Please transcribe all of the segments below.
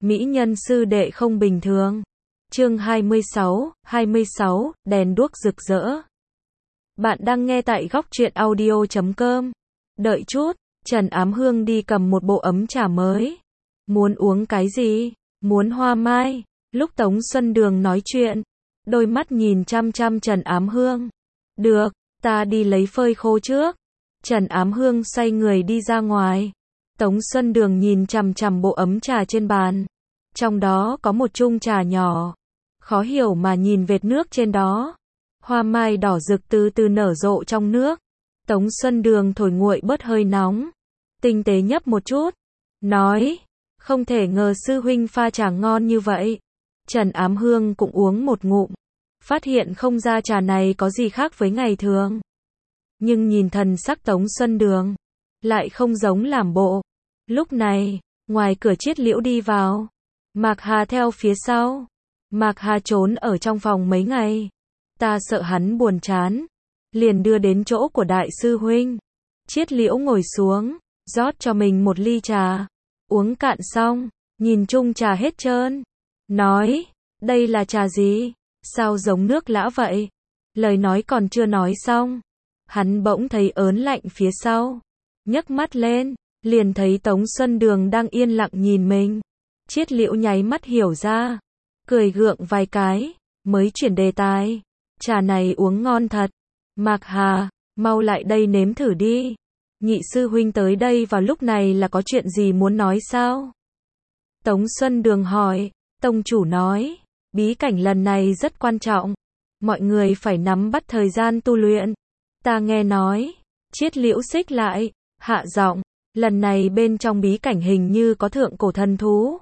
Mỹ nhân sư đệ không bình thường. Chương 26, đèn đuốc rực rỡ. Bạn đang nghe tại góc truyện audio.com. Đợi chút, Trần Ám Hương đi cầm một bộ ấm trà mới. Muốn uống cái gì? Muốn hoa mai. Lúc Tống Xuân Đường nói chuyện, đôi mắt nhìn chăm chăm Trần Ám Hương. Được, ta đi lấy phơi khô trước. Trần Ám Hương xoay người đi ra ngoài. Tống Xuân Đường nhìn chằm chằm bộ ấm trà trên bàn. Trong đó có một chung trà nhỏ. Khó hiểu mà nhìn vệt nước trên đó. Hoa mai đỏ rực từ từ nở rộ trong nước. Tống Xuân Đường thổi nguội bớt hơi nóng. Tinh tế nhấp một chút. Nói, không thể ngờ sư huynh pha trà ngon như vậy. Trần Ám Hương cũng uống một ngụm. Phát hiện không ra trà này có gì khác với ngày thường. Nhưng nhìn thần sắc Tống Xuân Đường, lại không giống làm bộ. Lúc này, ngoài cửa Triết Liễu đi vào. Mạc Hà theo phía sau. Mạc Hà trốn ở trong phòng mấy ngày. Ta sợ hắn buồn chán. Liền đưa đến chỗ của đại sư huynh. Triết Liễu ngồi xuống, rót cho mình một ly trà. Uống cạn xong, nhìn chung trà hết trơn. Nói, đây là trà gì? Sao giống nước lã vậy? Lời nói còn chưa nói xong. Hắn bỗng thấy ớn lạnh phía sau. Nhấc mắt lên, liền thấy Tống Xuân Đường đang yên lặng nhìn mình. Triết Liễu nháy mắt hiểu ra. Cười gượng vài cái, mới chuyển đề tài. Trà này uống ngon thật. Mạc Hà, mau lại đây nếm thử đi. Nhị sư huynh tới đây vào lúc này là có chuyện gì muốn nói sao? Tống Xuân Đường hỏi. Tông chủ nói, bí cảnh lần này rất quan trọng. Mọi người phải nắm bắt thời gian tu luyện. Ta nghe nói. Triết Liễu xích lại, hạ giọng. Lần này bên trong bí cảnh hình như có thượng cổ thần thú.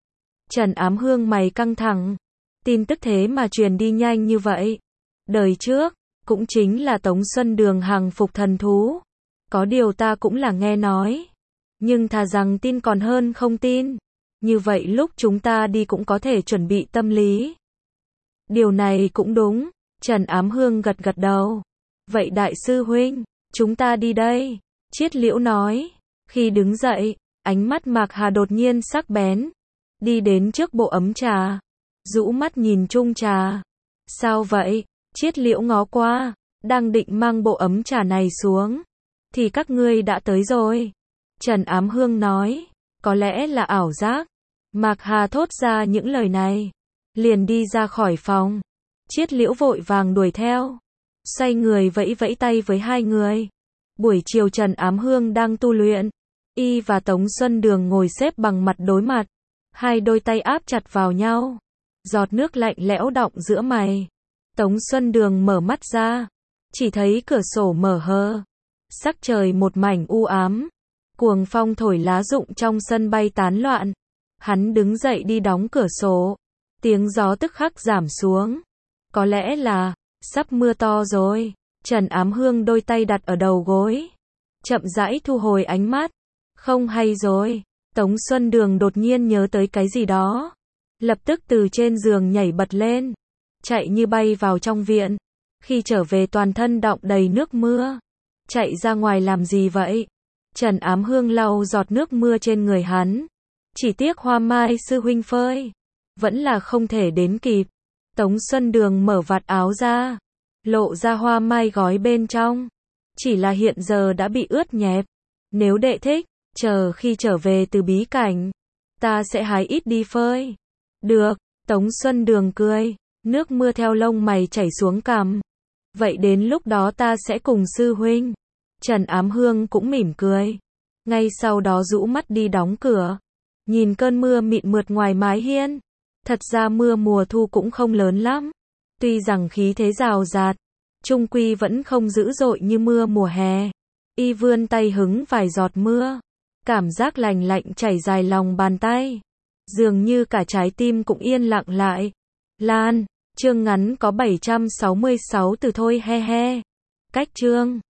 Trần Ám Hương mày căng thẳng. Tin tức thế mà truyền đi nhanh như vậy. Đời trước, cũng chính là Tống Xuân Đường hàng phục thần thú. Có điều ta cũng là nghe nói. Nhưng thà rằng tin còn hơn không tin. Như vậy lúc chúng ta đi cũng có thể chuẩn bị tâm lý. Điều này cũng đúng. Trần Ám Hương gật gật đầu. Vậy đại sư huynh, chúng ta đi đây. Triết Liễu nói. Khi đứng dậy, ánh mắt Mạc Hà đột nhiên sắc bén. Đi đến trước bộ ấm trà. Rũ mắt nhìn chung trà. Sao vậy? Triết Liễu ngó qua. Đang định mang bộ ấm trà này xuống. Thì các ngươi đã tới rồi. Trần Ám Hương nói. Có lẽ là ảo giác. Mạc Hà thốt ra những lời này. Liền đi ra khỏi phòng. Triết Liễu vội vàng đuổi theo. Xoay người vẫy vẫy tay với hai người. Buổi chiều Trần Ám Hương đang tu luyện. Y và Tống Xuân Đường ngồi xếp bằng mặt đối mặt. Hai đôi tay áp chặt vào nhau. Giọt nước lạnh lẽo đọng giữa mày. Tống Xuân Đường mở mắt ra. Chỉ thấy cửa sổ mở hờ. Sắc trời một mảnh u ám. Cuồng phong thổi lá rụng trong sân bay tán loạn. Hắn đứng dậy đi đóng cửa sổ. Tiếng gió tức khắc giảm xuống. Có lẽ là sắp mưa to rồi. Trần Ám Hương đôi tay đặt ở đầu gối. Chậm rãi thu hồi ánh mắt. Không hay rồi. Tống Xuân Đường đột nhiên nhớ tới cái gì đó. Lập tức từ trên giường nhảy bật lên. Chạy như bay vào trong viện. Khi trở về toàn thân đọng đầy nước mưa. Chạy ra ngoài làm gì vậy? Trần Ám Hương lau giọt nước mưa trên người hắn. Chỉ tiếc hoa mai sư huynh phơi. Vẫn là không thể đến kịp. Tống Xuân Đường mở vạt áo ra. Lộ ra hoa mai gói bên trong. Chỉ là hiện giờ đã bị ướt nhẹp. Nếu đệ thích, chờ khi trở về từ bí cảnh, ta sẽ hái ít đi phơi. Được, Tống Xuân Đường cười. Nước mưa theo lông mày chảy xuống cằm. Vậy đến lúc đó ta sẽ cùng sư huynh. Trần Ám Hương cũng mỉm cười. Ngay sau đó rũ mắt đi đóng cửa. Nhìn cơn mưa mịn mượt ngoài mái hiên. Thật ra mưa mùa thu cũng không lớn lắm. Tuy rằng khí thế rào rạt, chung quy vẫn không dữ dội như mưa mùa hè. Y vươn tay hứng vài giọt mưa. Cảm giác lành lạnh chảy dài lòng bàn tay. Dường như cả trái tim cũng yên lặng lại. Lan, chương ngắn có 766 từ thôi he he. Cách chương